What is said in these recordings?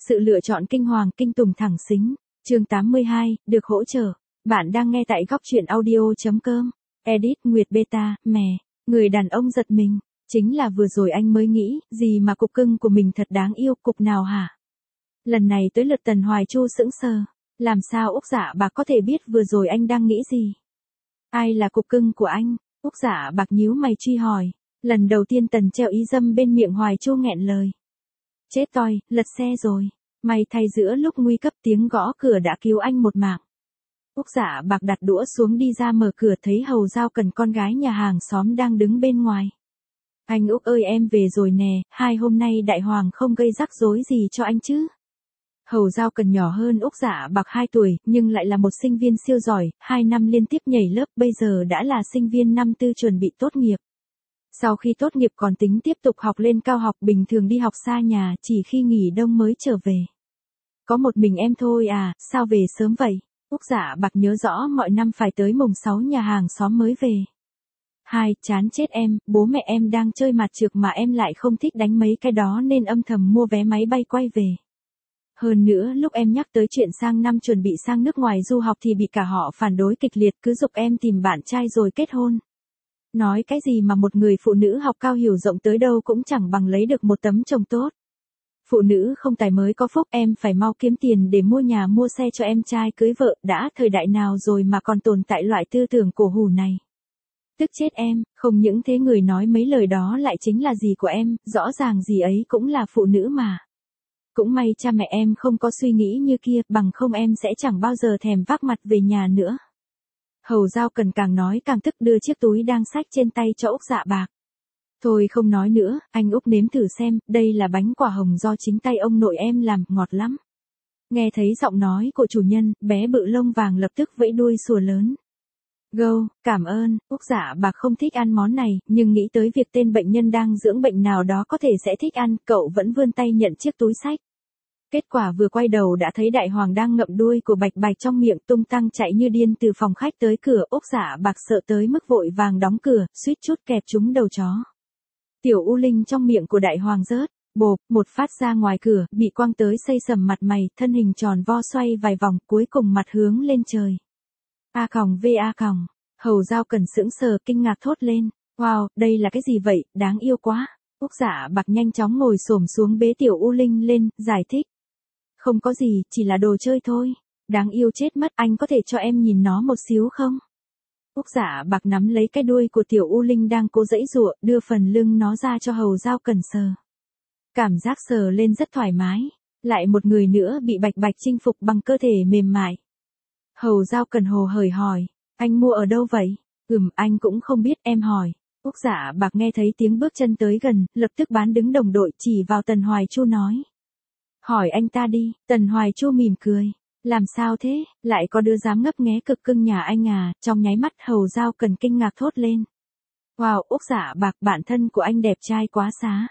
Sự lựa chọn kinh hoàng kinh tủng thẳng xính. Chương 82, được hỗ trợ. Bạn đang nghe tại goctruyện audio.com. Edit Nguyệt Beta, mè. Người đàn ông giật mình. Chính là vừa rồi anh mới nghĩ, gì mà cục cưng của mình thật đáng yêu, cục nào hả? Lần này tới lượt Tần Hoài Chu sững sờ. Làm sao Úc Dạ Bạc có thể biết vừa rồi anh đang nghĩ gì? Ai là cục cưng của anh? Úc Dạ Bạc nhíu mày truy hỏi. Lần đầu tiên Tần treo ý dâm bên miệng Hoài Chu nghẹn lời. Chết toi, lật xe rồi. May thay giữa lúc nguy cấp tiếng gõ cửa đã cứu anh một mạng. Úc Dạ Bạc đặt đũa xuống đi ra mở cửa thấy Hầu Giao Cần con gái nhà hàng xóm đang đứng bên ngoài. Anh Úc ơi em về rồi nè, hôm nay Đại Hoàng không gây rắc rối gì cho anh chứ? Hầu Giao Cần nhỏ hơn Úc Dạ Bạc 2 tuổi, nhưng lại là một sinh viên siêu giỏi, 2 năm liên tiếp nhảy lớp, bây giờ đã là sinh viên năm tư chuẩn bị tốt nghiệp. Sau khi tốt nghiệp còn tính tiếp tục học lên cao học, bình thường đi học xa nhà, chỉ khi nghỉ đông mới trở về. Có một mình em thôi à, sao về sớm vậy? Úc Dạ Bạc nhớ rõ mọi năm phải tới mùng 6 nhà hàng xóm mới về. Chán chết em, bố mẹ em đang chơi mặt trược mà em lại không thích đánh mấy cái đó nên âm thầm mua vé máy bay quay về. Hơn nữa lúc em nhắc tới chuyện sang năm chuẩn bị sang nước ngoài du học thì bị cả họ phản đối kịch liệt, cứ giục em tìm bạn trai rồi kết hôn. Nói cái gì mà một người phụ nữ học cao hiểu rộng tới đâu cũng chẳng bằng lấy được một tấm chồng tốt. Phụ nữ không tài mới có phúc, em phải mau kiếm tiền để mua nhà mua xe cho em trai cưới vợ, đã thời đại nào rồi mà còn tồn tại loại tư tưởng cổ hủ này. Tức chết em, không những thế người nói mấy lời đó lại chính là dì của em, rõ ràng dì ấy cũng là phụ nữ mà. Cũng may cha mẹ em không có suy nghĩ như kia, bằng không em sẽ chẳng bao giờ thèm vác mặt về nhà nữa. Hầu Giao Cần càng nói càng tức, đưa chiếc túi đang xách trên tay cho Úc Dạ Bạc. Thôi không nói nữa, anh Úc nếm thử xem, đây là bánh quả hồng do chính tay ông nội em làm, ngọt lắm. Nghe thấy giọng nói của chủ nhân, bé bự lông vàng lập tức vẫy đuôi sủa lớn. Cảm ơn. Úc Dạ Bạc không thích ăn món này, nhưng nghĩ tới việc tên bệnh nhân đang dưỡng bệnh nào đó có thể sẽ thích ăn, cậu vẫn vươn tay nhận chiếc túi xách. Kết quả vừa quay đầu đã thấy Đại Hoàng đang ngậm đuôi của Bạch Bạch trong miệng, tung tăng chạy như điên từ phòng khách tới cửa. Úc Dạ Bạc sợ tới mức vội vàng đóng cửa, suýt chút kẹp trúng đầu chó. Tiểu U Linh trong miệng của Đại Hoàng rớt, bộp, một phát ra ngoài cửa, bị quăng tới xây sầm mặt mày, thân hình tròn vo xoay vài vòng, cuối cùng mặt hướng lên trời. Hầu Giao Cần sững sờ kinh ngạc thốt lên. Wow, đây là cái gì vậy, đáng yêu quá. Úc Dạ Bạc nhanh chóng ngồi xổm xuống bế Tiểu U Linh lên, giải thích. Không có gì, chỉ là đồ chơi thôi. Đáng yêu chết mất, anh có thể cho em nhìn nó một xíu không? Úc Dạ Bạc nắm lấy cái đuôi của Tiểu U Linh đang cố giãy giụa, đưa phần lưng nó ra cho Hầu Giao Cần sờ. Cảm giác sờ lên rất thoải mái. Lại một người nữa bị Bạch Bạch chinh phục bằng cơ thể mềm mại. Hầu Giao Cần hồ hởi hỏi, anh mua ở đâu vậy? Anh cũng không biết, em hỏi. Úc Dạ Bạc nghe thấy tiếng bước chân tới gần, lập tức bán đứng đồng đội chỉ vào Tần Hoài Chu nói. Hỏi anh ta đi. Tần Hoài Chu mỉm cười. Làm sao thế, lại có đứa dám ngấp nghé cực cưng nhà anh à? Trong nháy mắt Hầu Giao Cần kinh ngạc thốt lên. Wow, Úc Dạ Bạc, bạn thân của anh đẹp trai quá xá.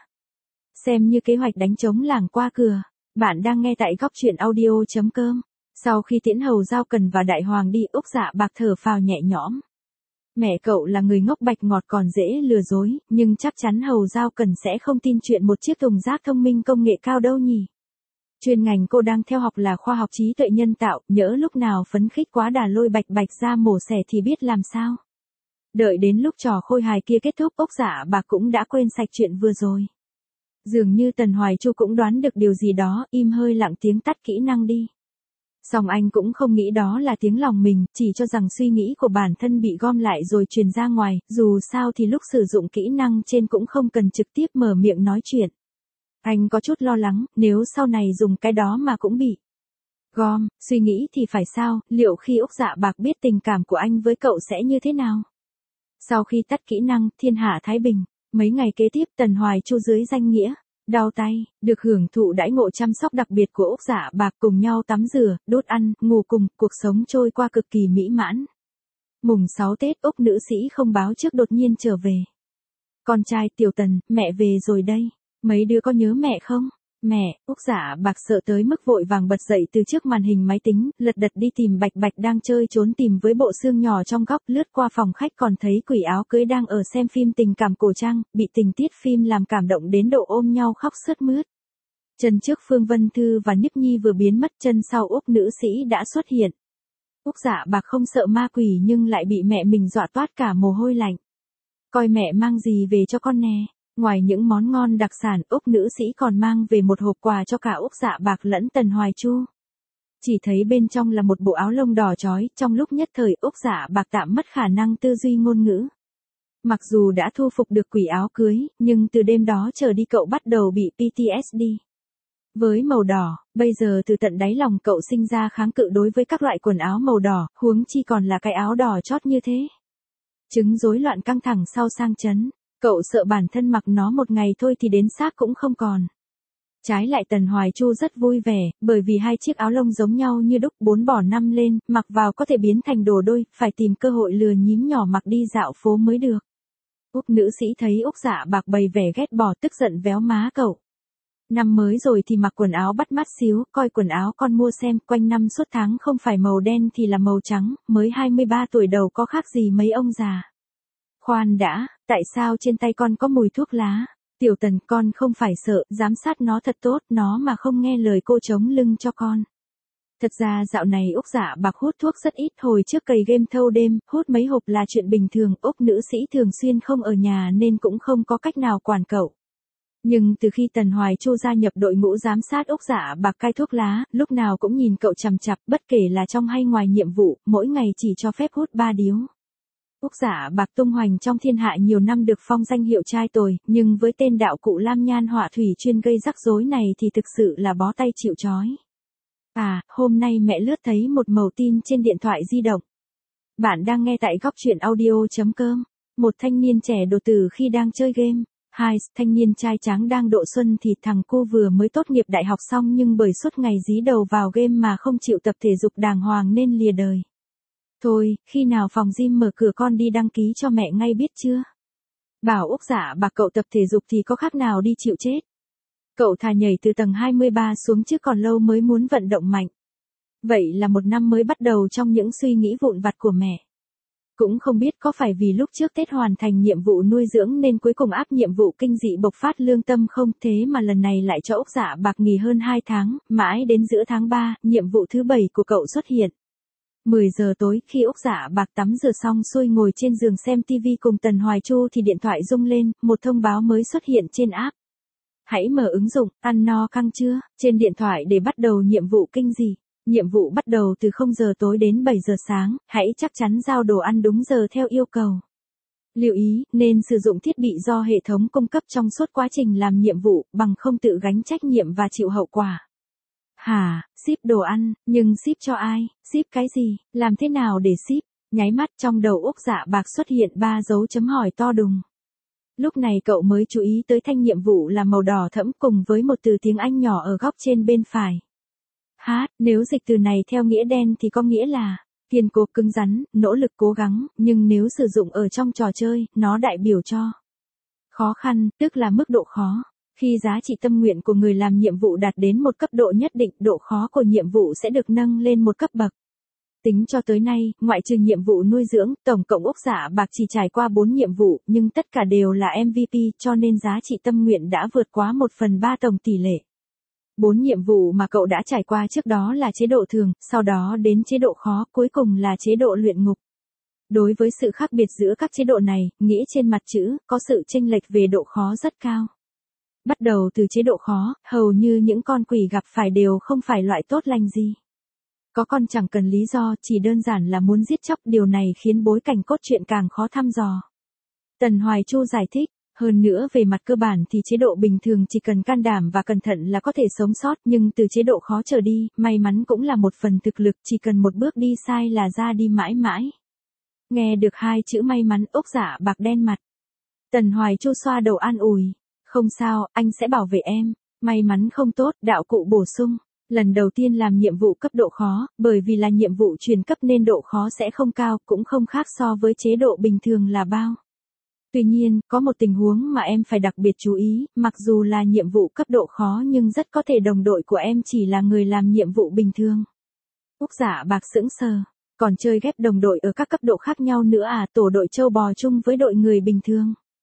Xem như kế hoạch đánh trống làng qua cửa. Bạn đang nghe tại goctruyện audio.com. Sau khi tiễn Hầu Giao Cần và Đại Hoàng đi, Úc Dạ Bạc thở phào nhẹ nhõm. Mẹ cậu là người ngốc bạch ngọt còn dễ lừa dối, nhưng chắc chắn Hầu Giao Cần sẽ không tin chuyện một chiếc thùng rác thông minh công nghệ cao đâu nhỉ. Chuyên ngành cô đang theo học là khoa học trí tuệ nhân tạo, nhỡ lúc nào phấn khích quá đà lôi Bạch Bạch ra mổ xẻ thì biết làm sao. Đợi đến lúc trò khôi hài kia kết thúc, Úc Dạ Bạc cũng đã quên sạch chuyện vừa rồi. Dường như Tần Hoài Chu cũng đoán được điều gì đó, im hơi lặng tiếng tắt kỹ năng đi. Song anh cũng không nghĩ đó là tiếng lòng mình, chỉ cho rằng suy nghĩ của bản thân bị gom lại rồi truyền ra ngoài, dù sao thì lúc sử dụng kỹ năng trên cũng không cần trực tiếp mở miệng nói chuyện. Anh có chút lo lắng, nếu sau này dùng cái đó mà cũng bị gom, suy nghĩ thì phải sao, liệu khi Úc Dạ Bạc biết tình cảm của anh với cậu sẽ như thế nào? Sau khi tắt kỹ năng, thiên hạ thái bình, mấy ngày kế tiếp Tần Hoài Chu dưới danh nghĩa đau tay, được hưởng thụ đãi ngộ chăm sóc đặc biệt của Úc Dạ Bạc, cùng nhau tắm rửa, đốt ăn, ngủ cùng, cuộc sống trôi qua cực kỳ mỹ mãn. Mùng 6 Tết, Úc nữ sĩ không báo trước đột nhiên trở về. Con trai Tiểu Tần, mẹ về rồi đây. Mấy đứa có nhớ mẹ không? Mẹ. Úc Dạ Bạc sợ tới mức vội vàng bật dậy từ trước màn hình máy tính, lật đật đi tìm Bạch Bạch đang chơi trốn tìm với bộ xương nhỏ trong góc, lướt qua phòng khách còn thấy Quỷ Áo Cưới đang ở xem phim tình cảm cổ trang, bị tình tiết phim làm cảm động đến độ ôm nhau khóc sướt mướt. Chân trước Phương Vân Thư và Niếp Nhi vừa biến mất, chân sau Úc nữ sĩ đã xuất hiện. Úc Dạ Bạc không sợ ma quỷ nhưng lại bị mẹ mình dọa toát cả mồ hôi lạnh. Coi mẹ mang gì về cho con nè. Ngoài những món ngon đặc sản, Úc nữ sĩ còn mang về một hộp quà cho cả Úc Dạ Bạc lẫn Tần Hoài Chu. Chỉ thấy bên trong là một bộ áo lông đỏ chói, trong lúc nhất thời Úc Dạ Bạc tạm mất khả năng tư duy ngôn ngữ. Mặc dù đã thu phục được quỷ áo cưới, nhưng từ đêm đó trở đi cậu bắt đầu bị PTSD. Với màu đỏ, bây giờ từ tận đáy lòng cậu sinh ra kháng cự đối với các loại quần áo màu đỏ, huống chi còn là cái áo đỏ chót như thế. Chứng rối loạn căng thẳng sau sang chấn, cậu sợ bản thân mặc nó một ngày thôi thì đến xác cũng không còn. Trái lại Tần Hoài Chu rất vui vẻ, bởi vì hai chiếc áo lông giống nhau như đúc, 4 bỏ 5 lên, mặc vào có thể biến thành đồ đôi, phải tìm cơ hội lừa nhím nhỏ mặc đi dạo phố mới được. Úc nữ sĩ thấy Úc Dạ Bạc bày vẻ ghét bỏ, tức giận véo má cậu. Năm mới rồi thì mặc quần áo bắt mắt xíu, coi quần áo con mua xem, quanh năm suốt tháng không phải màu đen thì là màu trắng, mới 23 tuổi đầu có khác gì mấy ông già. Khoan đã, tại sao trên tay con có mùi thuốc lá? Tiểu Tần, con không phải sợ, giám sát nó thật tốt, nó mà không nghe lời cô chống lưng cho con. Thật ra dạo này Úc Dạ Bạc hút thuốc rất ít, hồi trước cày game thâu đêm, hút mấy hộp là chuyện bình thường, Úc nữ sĩ thường xuyên không ở nhà nên cũng không có cách nào quản cậu. Nhưng từ khi Tần Hoài Chu gia nhập đội ngũ giám sát Úc Dạ Bạc cai thuốc lá, lúc nào cũng nhìn cậu chằm chằm, bất kể là trong hay ngoài nhiệm vụ, mỗi ngày chỉ cho phép hút 3 điếu. Úc Dạ Bạc tung hoành trong thiên hạ nhiều năm được phong danh hiệu trai tồi, nhưng với tên đạo cụ lam nhan họa thủy chuyên gây rắc rối này thì thực sự là bó tay chịu trói. À, hôm nay mẹ lướt thấy một mẩu tin trên điện thoại di động. Bạn đang nghe tại góc truyện audio.com. Một thanh niên trẻ đột tử khi đang chơi game. Hai, thanh niên trai tráng đang độ xuân thì thằng cu vừa mới tốt nghiệp đại học xong nhưng bởi suốt ngày dí đầu vào game mà không chịu tập thể dục đàng hoàng nên lìa đời. Thôi, khi nào phòng gym mở cửa con đi đăng ký cho mẹ ngay biết chưa? Bảo Úc Dạ Bạc cậu tập thể dục thì có khác nào đi chịu chết. Cậu thà nhảy từ tầng 23 xuống chứ còn lâu mới muốn vận động mạnh. Vậy là một năm mới bắt đầu trong những suy nghĩ vụn vặt của mẹ. Cũng không biết có phải vì lúc trước Tết hoàn thành nhiệm vụ nuôi dưỡng nên cuối cùng áp nhiệm vụ kinh dị bộc phát lương tâm không, thế mà lần này lại cho Úc Dạ Bạc nghỉ hơn 2 tháng, mãi đến giữa tháng 3, nhiệm vụ thứ 7 của cậu xuất hiện. 10 giờ tối, khi Úc Dạ Bạc tắm rửa xong xuôi ngồi trên giường xem TV cùng Tần Hoài Chu thì điện thoại rung lên, một thông báo mới xuất hiện trên app. Hãy mở ứng dụng, ăn no căng chưa, trên điện thoại để bắt đầu nhiệm vụ kinh dị. Nhiệm vụ bắt đầu từ 0 giờ tối đến 7 giờ sáng, hãy chắc chắn giao đồ ăn đúng giờ theo yêu cầu. Lưu ý, nên sử dụng thiết bị do hệ thống cung cấp trong suốt quá trình làm nhiệm vụ, bằng không tự gánh trách nhiệm và chịu hậu quả. Hả, ship đồ ăn, nhưng ship cho ai, ship cái gì, làm thế nào để ship? Nháy mắt trong đầu Úc Dạ Bạc xuất hiện 3 dấu chấm hỏi to đùng. Lúc này cậu mới chú ý tới thanh nhiệm vụ là màu đỏ thẫm cùng với một từ tiếng Anh nhỏ ở góc trên bên phải. Nếu dịch từ này theo nghĩa đen thì có nghĩa là kiên cố, cứng rắn, nỗ lực, cố gắng, nhưng nếu sử dụng ở trong trò chơi, nó đại biểu cho khó khăn, tức là mức độ khó. Khi giá trị tâm nguyện của người làm nhiệm vụ đạt đến một cấp độ nhất định, độ khó của nhiệm vụ sẽ được nâng lên một cấp bậc. Tính cho tới nay, ngoại trừ nhiệm vụ nuôi dưỡng, tổng cộng Úc Dạ Bạc chỉ trải qua 4 nhiệm vụ, nhưng tất cả đều là MVP, cho nên giá trị tâm nguyện đã vượt quá 1/3 tổng tỷ lệ. 4 nhiệm vụ mà cậu đã trải qua trước đó là chế độ thường, sau đó đến chế độ khó, cuối cùng là chế độ luyện ngục. Đối với sự khác biệt giữa các chế độ này, nghĩa trên mặt chữ, có sự chênh lệch về độ khó rất cao. Bắt đầu từ chế độ khó, hầu như những con quỷ gặp phải đều không phải loại tốt lành gì. Có con chẳng cần lý do, chỉ đơn giản là muốn giết chóc, điều này khiến bối cảnh cốt truyện càng khó thăm dò. Tần Hoài Chu giải thích, hơn nữa về mặt cơ bản thì chế độ bình thường chỉ cần can đảm và cẩn thận là có thể sống sót, nhưng từ chế độ khó trở đi, may mắn cũng là một phần thực lực, chỉ cần một bước đi sai là ra đi mãi mãi. Nghe được 2 chữ may mắn, Úc Dạ Bạc đen mặt. Tần Hoài Chu xoa đầu an ủi, không sao, anh sẽ bảo vệ em. May mắn không tốt, đạo cụ bổ sung. Lần đầu tiên làm nhiệm vụ cấp độ khó, bởi vì là nhiệm vụ truyền cấp nên độ khó sẽ không cao, cũng không khác so với chế độ bình thường là bao. Tuy nhiên, có một tình huống mà em phải đặc biệt chú ý, mặc dù là nhiệm vụ cấp độ khó nhưng rất có thể đồng đội của em chỉ là người làm nhiệm vụ bình thường. Úc Dạ Bạc sững sờ, còn chơi ghép đồng đội ở các cấp độ khác nhau nữa à, tổ đội châu bò chung với đội người bình thường.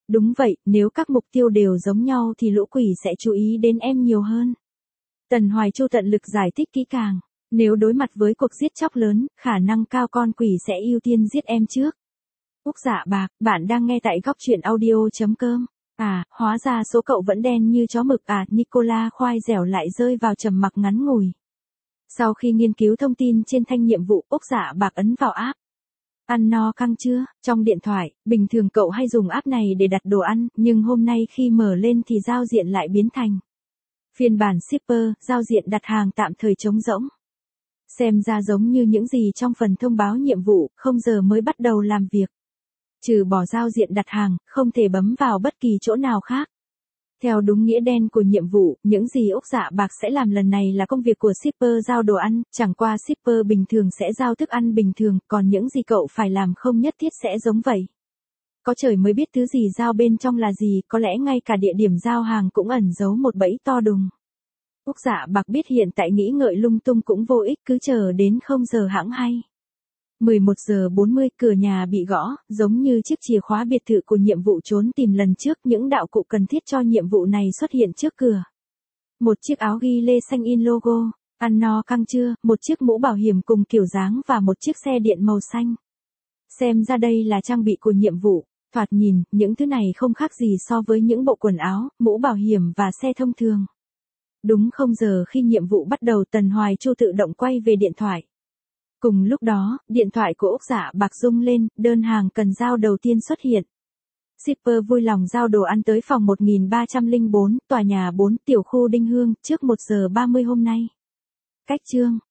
Đúng vậy, nếu các mục tiêu đều giống nhau thì lũ quỷ sẽ chú ý đến em nhiều hơn. Tần Hoài Chu tận lực giải thích kỹ càng. Nếu đối mặt với cuộc giết chóc lớn, khả năng cao con quỷ sẽ ưu tiên giết em trước. Úc Dạ Bạc, bạn đang nghe tại góc truyện audio.com. À, hóa ra số cậu vẫn đen như chó mực à, Nicola khoai dẻo lại rơi vào trầm mặc ngắn ngủi. Sau khi nghiên cứu thông tin trên thanh nhiệm vụ, Úc Dạ Bạc ấn vào app. Ăn no căng chưa? Trong điện thoại, bình thường cậu hay dùng app này để đặt đồ ăn, nhưng hôm nay khi mở lên thì giao diện lại biến thành phiên bản shipper, giao diện đặt hàng tạm thời trống rỗng. Xem ra giống như những gì trong phần thông báo nhiệm vụ, 0 giờ mới bắt đầu làm việc. Trừ bỏ giao diện đặt hàng, không thể bấm vào bất kỳ chỗ nào khác. Theo đúng nghĩa đen của nhiệm vụ, những gì Úc Dạ Bạc sẽ làm lần này là công việc của shipper giao đồ ăn, chẳng qua shipper bình thường sẽ giao thức ăn bình thường, còn những gì cậu phải làm không nhất thiết sẽ giống vậy. Có trời mới biết thứ gì giao bên trong là gì, có lẽ ngay cả địa điểm giao hàng cũng ẩn giấu một bẫy to đùng. Úc Dạ Bạc biết hiện tại nghĩ ngợi lung tung cũng vô ích, cứ chờ đến 0 giờ hẵng hay. 11 giờ 40 cửa nhà bị gõ, giống như chiếc chìa khóa biệt thự của nhiệm vụ trốn tìm lần trước, những đạo cụ cần thiết cho nhiệm vụ này xuất hiện trước cửa. Một chiếc áo ghi lê xanh in logo, ăn no căng chưa, một chiếc mũ bảo hiểm cùng kiểu dáng và một chiếc xe điện màu xanh. Xem ra đây là trang bị của nhiệm vụ, thoạt nhìn, những thứ này không khác gì so với những bộ quần áo, mũ bảo hiểm và xe thông thường. Đúng 0 giờ khi nhiệm vụ bắt đầu, Tần Hoài Chu tự động quay về điện thoại. Cùng lúc đó, điện thoại của Úc Dạ Bạc rung lên, đơn hàng cần giao đầu tiên xuất hiện. Shipper vui lòng giao đồ ăn tới phòng 1304, tòa nhà 4, tiểu khu Đinh Hương, trước 1 giờ 30 hôm nay. Cách chương